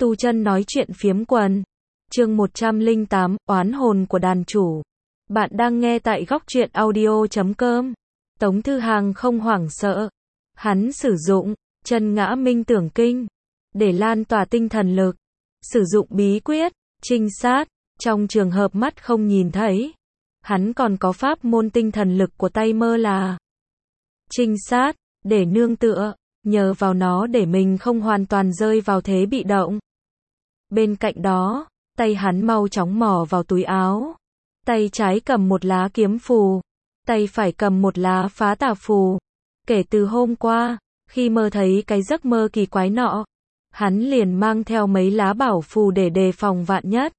Tu chân nói chuyện phiếm quần. Chương 108, oán hồn của đàn chủ. Bạn đang nghe tại góc truyện audio.com. Tống Thư Hàng không hoảng sợ. Hắn sử dụng chân ngã minh tưởng kinh để lan tỏa tinh thần lực. Sử dụng bí quyết trinh sát, trong trường hợp mắt không nhìn thấy. Hắn còn có pháp môn tinh thần lực của tay mơ là trinh sát, để nương tựa, nhờ vào nó để mình không hoàn toàn rơi vào thế bị động. Bên cạnh đó, tay hắn mau chóng mò vào túi áo. Tay trái cầm một lá kiếm phù, tay phải cầm một lá phá tà phù. Kể từ hôm qua, khi mơ thấy cái giấc mơ kỳ quái nọ, hắn liền mang theo mấy lá bảo phù để đề phòng vạn nhất.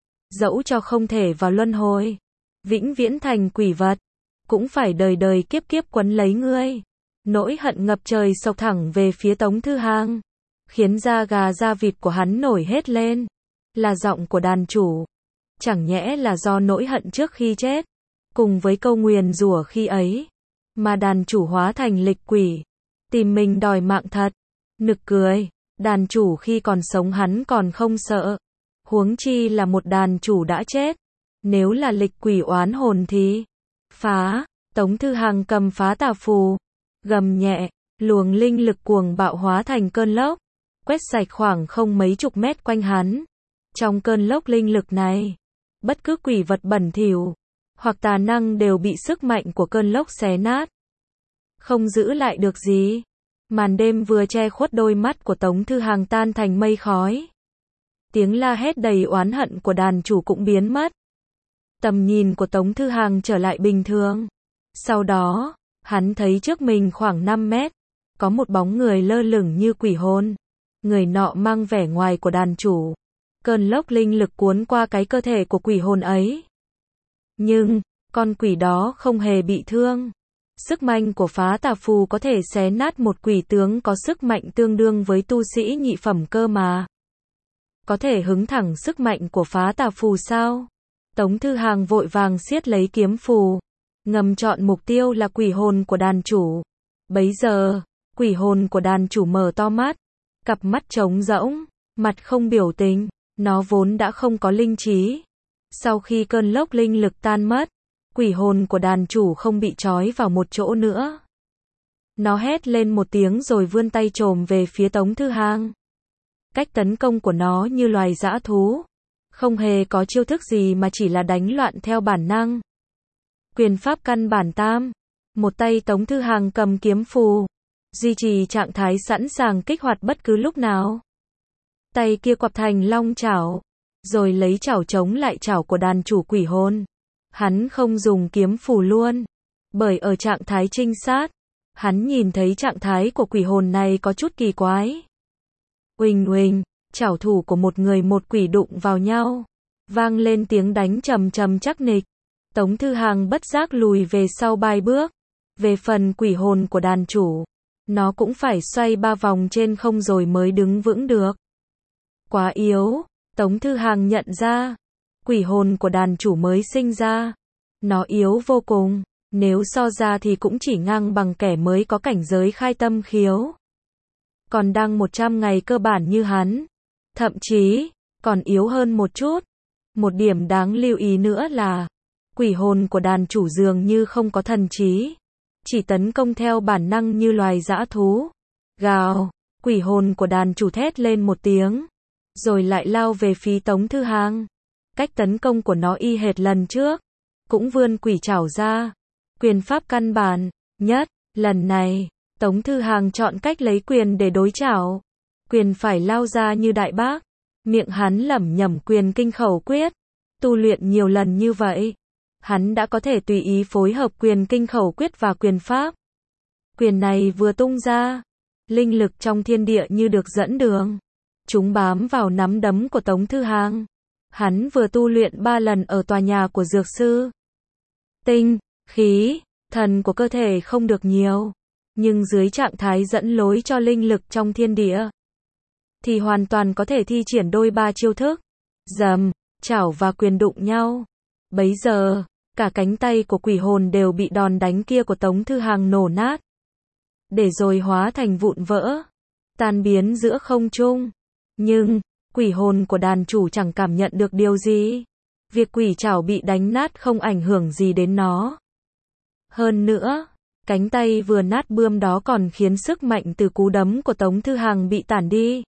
Dẫu cho không thể vào luân hồi, vĩnh viễn thành quỷ vật, cũng phải đời đời kiếp kiếp quấn lấy ngươi. Nỗi hận ngập trời xộc thẳng về phía Tống Thư Hàng, khiến da gà da vịt của hắn nổi hết lên. Là giọng của đàn chủ. Chẳng nhẽ là do nỗi hận trước khi chết, cùng với câu nguyền rủa khi ấy, mà đàn chủ hóa thành lịch quỷ, tìm mình đòi mạng thật. Nực cười, đàn chủ khi còn sống hắn còn không sợ, huống chi là một đàn chủ đã chết. Nếu là lịch quỷ oán hồn thì phá. Tống Thư Hàng cầm phá tà phù, gầm nhẹ, luồng linh lực cuồng bạo hóa thành cơn lốc, quét sạch khoảng không mấy chục mét quanh hắn. Trong cơn lốc linh lực này, bất cứ quỷ vật bẩn thỉu hoặc tà năng đều bị sức mạnh của cơn lốc xé nát, không giữ lại được gì. Màn đêm vừa che khuất đôi mắt của Tống Thư Hàng tan thành mây khói. Tiếng la hét đầy oán hận của đàn chủ cũng biến mất. Tầm nhìn của Tống Thư Hàng trở lại bình thường. Sau đó, hắn thấy trước mình khoảng 5 mét, có một bóng người lơ lửng như quỷ hồn. Người nọ mang vẻ ngoài của đàn chủ. Cơn lốc linh lực cuốn qua cái cơ thể của quỷ hồn ấy. Nhưng, con quỷ đó không hề bị thương. Sức mạnh của phá tà phù có thể xé nát một quỷ tướng có sức mạnh tương đương với tu sĩ nhị phẩm cơ mà. Có thể hứng thẳng sức mạnh của phá tà phù sao? Tống Thư Hàng vội vàng siết lấy kiếm phù, ngầm chọn mục tiêu là quỷ hồn của đàn chủ. Bấy giờ, quỷ hồn của đàn chủ mở to mắt, cặp mắt trống rỗng, mặt không biểu tình, nó vốn đã không có linh trí. Sau khi cơn lốc linh lực tan mất, quỷ hồn của đàn chủ không bị trói vào một chỗ nữa. Nó hét lên một tiếng rồi vươn tay chồm về phía Tống Thư Hàng. Cách tấn công của nó như loài dã thú, không hề có chiêu thức gì mà chỉ là đánh loạn theo bản năng. Quyền pháp căn bản tam. Một tay Tống Thư Hàng cầm kiếm phù, duy trì trạng thái sẵn sàng kích hoạt bất cứ lúc nào. Tay kia quặp thành long chảo, rồi lấy chảo chống lại chảo của đàn chủ quỷ hồn. Hắn không dùng kiếm phù luôn, bởi ở trạng thái trinh sát, hắn nhìn thấy trạng thái của quỷ hồn này có chút kỳ quái. Uỳnh uỳnh, chảo thủ của một người một quỷ đụng vào nhau, vang lên tiếng đánh trầm trầm chắc nịch. Tống Thư Hàng bất giác lùi về sau 3 bước. Về phần quỷ hồn của đàn chủ, nó cũng phải xoay 3 vòng trên không rồi mới đứng vững được. Quá yếu, Tống Thư Hàng nhận ra. Quỷ hồn của đàn chủ mới sinh ra, nó yếu vô cùng, nếu so ra thì cũng chỉ ngang bằng kẻ mới có cảnh giới khai tâm khiếu. Còn đang 100 ngày cơ bản như hắn, thậm chí còn yếu hơn một chút. Một điểm đáng lưu ý nữa là quỷ hồn của đàn chủ dường như không có thần trí, chỉ tấn công theo bản năng như loài dã thú. Gào, quỷ hồn của đàn chủ thét lên một tiếng, rồi lại lao về phía Tống Thư Hàng. Cách tấn công của nó y hệt lần trước, cũng vươn quỷ chảo ra. Quyền pháp căn bản nhất, lần này, Tống Thư Hàng chọn cách lấy quyền để đối chảo. Quyền phải lao ra như đại bác, miệng hắn lẩm nhẩm quyền kinh khẩu quyết. Tu luyện nhiều lần như vậy, hắn đã có thể tùy ý phối hợp quyền kinh khẩu quyết và quyền pháp. Quyền này vừa tung ra, linh lực trong thiên địa như được dẫn đường. Chúng bám vào nắm đấm của Tống Thư Hàng. Hắn vừa tu luyện 3 lần ở tòa nhà của dược sư. Tinh, khí, thần của cơ thể không được nhiều, nhưng dưới trạng thái dẫn lối cho linh lực trong thiên địa, thì hoàn toàn có thể thi triển đôi 3 chiêu thức. Dầm, chảo và quyền đụng nhau. Bấy giờ, cả cánh tay của quỷ hồn đều bị đòn đánh kia của Tống Thư Hàng nổ nát, để rồi hóa thành vụn vỡ, tan biến giữa không trung. Nhưng, Quỷ hồn của đàn chủ chẳng cảm nhận được điều gì. Việc quỷ trảo bị đánh nát không ảnh hưởng gì đến nó. Hơn nữa, cánh tay vừa nát bươm đó còn khiến sức mạnh từ cú đấm của Tống Thư Hằng bị tản đi.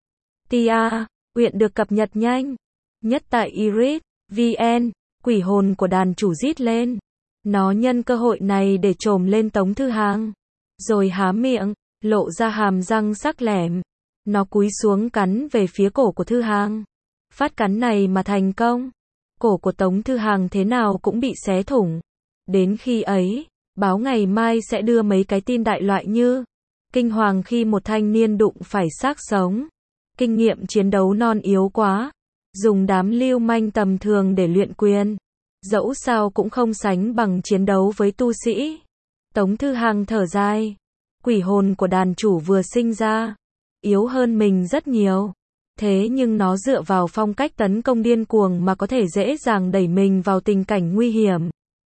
Tia, Uyển được cập nhật nhanh nhất tại Iris VN. Quỷ hồn của đàn chủ rít lên. Nó nhân cơ hội này để trồm lên Tống Thư Hằng, rồi há miệng, lộ ra hàm răng sắc lẻm. Nó cúi xuống cắn về phía cổ của Thư Hằng. Phát cắn này mà thành công, cổ của Tống Thư Hằng thế nào cũng bị xé thủng. Đến khi ấy, báo ngày mai sẽ đưa mấy cái tin đại loại như kinh hoàng khi một thanh niên đụng phải xác sống, kinh nghiệm chiến đấu non yếu quá, dùng đám lưu manh tầm thường để luyện quyền, dẫu sao cũng không sánh bằng chiến đấu với tu sĩ. Tống Thư Hằng thở dài. Quỷ hồn của đàn chủ vừa sinh ra, yếu hơn mình rất nhiều. Thế nhưng nó dựa vào phong cách tấn công điên cuồng mà có thể dễ dàng đẩy mình vào tình cảnh nguy hiểm.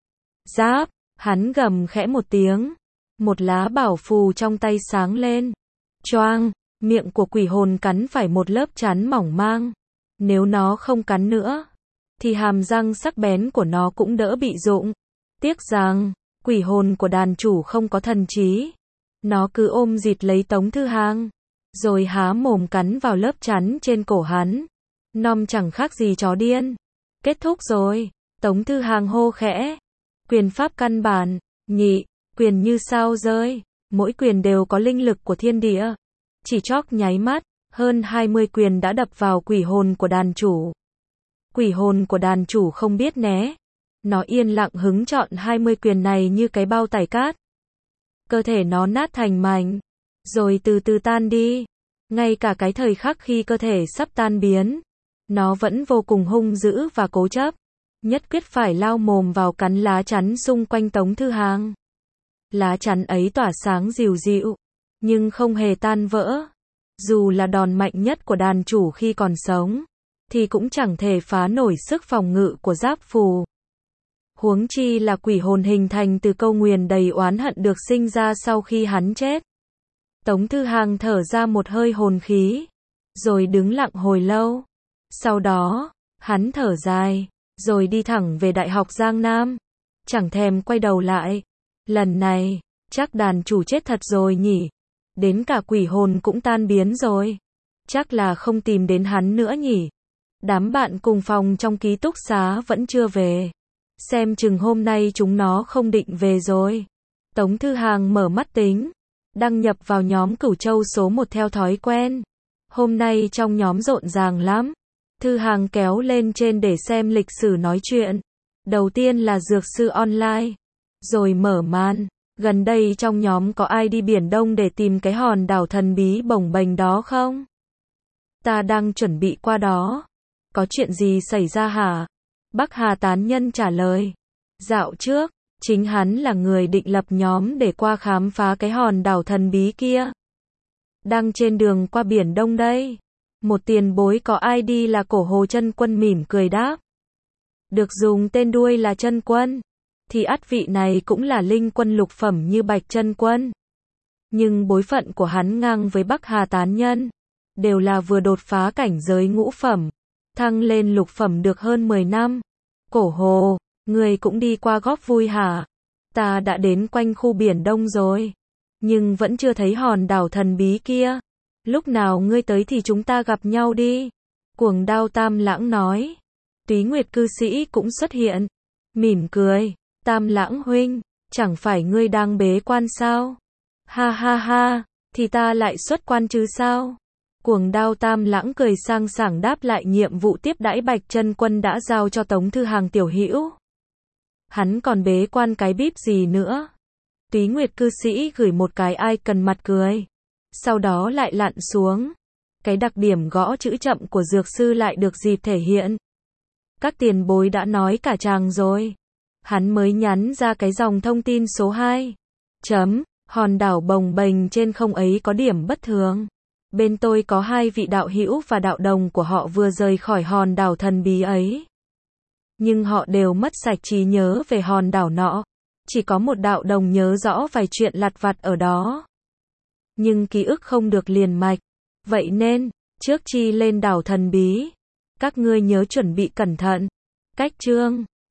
Giáp, hắn gầm khẽ một tiếng. Một lá bảo phù trong tay sáng lên. Choang, miệng của quỷ hồn cắn phải một lớp chắn mỏng mang. Nếu nó không cắn nữa, thì hàm răng sắc bén của nó cũng đỡ bị rụng. Tiếc rằng, quỷ hồn của đàn chủ không có thần trí. Nó cứ ôm dịt lấy Tống Thư Hằng, rồi há mồm cắn vào lớp chắn trên cổ hắn. Nom chẳng khác gì chó điên. Kết thúc rồi, Tống Thư Hằng hô khẽ. Quyền pháp căn bản, nhị, quyền như sao rơi. Mỗi quyền đều có linh lực của thiên địa. Chỉ chốc nháy mắt, hơn 20 quyền đã đập vào quỷ hồn của đàn chủ. Quỷ hồn của đàn chủ không biết né. Nó yên lặng hứng chọn 20 quyền này như cái bao tải cát. Cơ thể nó nát thành mảnh, rồi từ từ tan đi. Ngay cả cái thời khắc khi cơ thể sắp tan biến, nó vẫn vô cùng hung dữ và cố chấp. Nhất quyết phải lao mồm vào cắn lá chắn xung quanh Tống Thư Hằng. Lá chắn ấy tỏa sáng dịu dịu, nhưng không hề tan vỡ. Dù là đòn mạnh nhất của đàn chủ khi còn sống, thì cũng chẳng thể phá nổi sức phòng ngự của giáp phù. Huống chi là quỷ hồn hình thành từ câu nguyền đầy oán hận được sinh ra sau khi hắn chết. Tống Thư Hằng thở ra một hơi hồn khí, rồi đứng lặng hồi lâu. Sau đó, hắn thở dài, rồi đi thẳng về Đại học Giang Nam. Chẳng thèm quay đầu lại. Lần này, chắc đàn chủ chết thật rồi nhỉ. Đến cả quỷ hồn cũng tan biến rồi. Chắc là không tìm đến hắn nữa nhỉ. Đám bạn cùng phòng trong ký túc xá vẫn chưa về. Xem chừng hôm nay chúng nó không định về rồi. Tống Thư Hằng mở mắt tính, đăng nhập vào nhóm Cửu Châu số 1 theo thói quen. Hôm nay trong nhóm rộn ràng lắm. Thư Hằng kéo lên trên để xem lịch sử nói chuyện. Đầu tiên là dược sư online, rồi mở màn. Gần đây trong nhóm có ai đi Biển Đông để tìm cái hòn đảo thần bí bồng bềnh đó không? Ta đang chuẩn bị qua đó. Có chuyện gì xảy ra hả? Bắc Hà tán nhân trả lời. Dạo trước, chính hắn là người định lập nhóm để qua khám phá cái hòn đảo thần bí kia. Đang trên đường qua Biển Đông đây. Một tiền bối có ID là Cổ Hồ Chân Quân mỉm cười đáp. Được dùng tên đuôi là Chân Quân, thì ắt vị này cũng là linh quân lục phẩm như Bạch Chân Quân. Nhưng bối phận của hắn ngang với Bắc Hà tán nhân, đều là vừa đột phá cảnh giới ngũ phẩm, thăng lên lục phẩm được hơn 10 năm. Cổ Hồ, người cũng đi qua góp vui hả? Ta đã đến quanh khu Biển Đông rồi, nhưng vẫn chưa thấy hòn đảo thần bí kia. Lúc nào ngươi tới thì chúng ta gặp nhau đi. Cuồng Đao Tam Lãng nói. Túy Nguyệt cư sĩ cũng xuất hiện, mỉm cười. Tam Lãng huynh, chẳng phải ngươi đang bế quan sao? Ha ha ha, thì ta lại xuất quan chứ sao? Cuồng Đao Tam Lãng cười sang sảng đáp lại nhiệm vụ tiếp đãi Bạch Chân Quân đã giao cho Tống Thư Hằng tiểu hữu. Hắn còn bế quan cái bíp gì nữa? Túy Nguyệt cư sĩ gửi một cái icon mặt cười, sau đó lại lặn xuống. Cái đặc điểm gõ chữ chậm của dược sư lại được dịp thể hiện. Các tiền bối đã nói cả chàng rồi. Hắn mới nhắn ra cái dòng thông tin số 2. Hòn đảo bồng bềnh trên không ấy có điểm bất thường. Bên tôi có 2 vị đạo hữu và đạo đồng của họ vừa rời khỏi hòn đảo thần bí ấy. Nhưng họ đều mất sạch trí nhớ về hòn đảo nọ. Chỉ có một đạo đồng nhớ rõ vài chuyện lặt vặt ở đó. Nhưng ký ức không được liền mạch. Vậy nên, Trước khi lên đảo thần bí, các ngươi nhớ chuẩn bị cẩn thận. Cách chương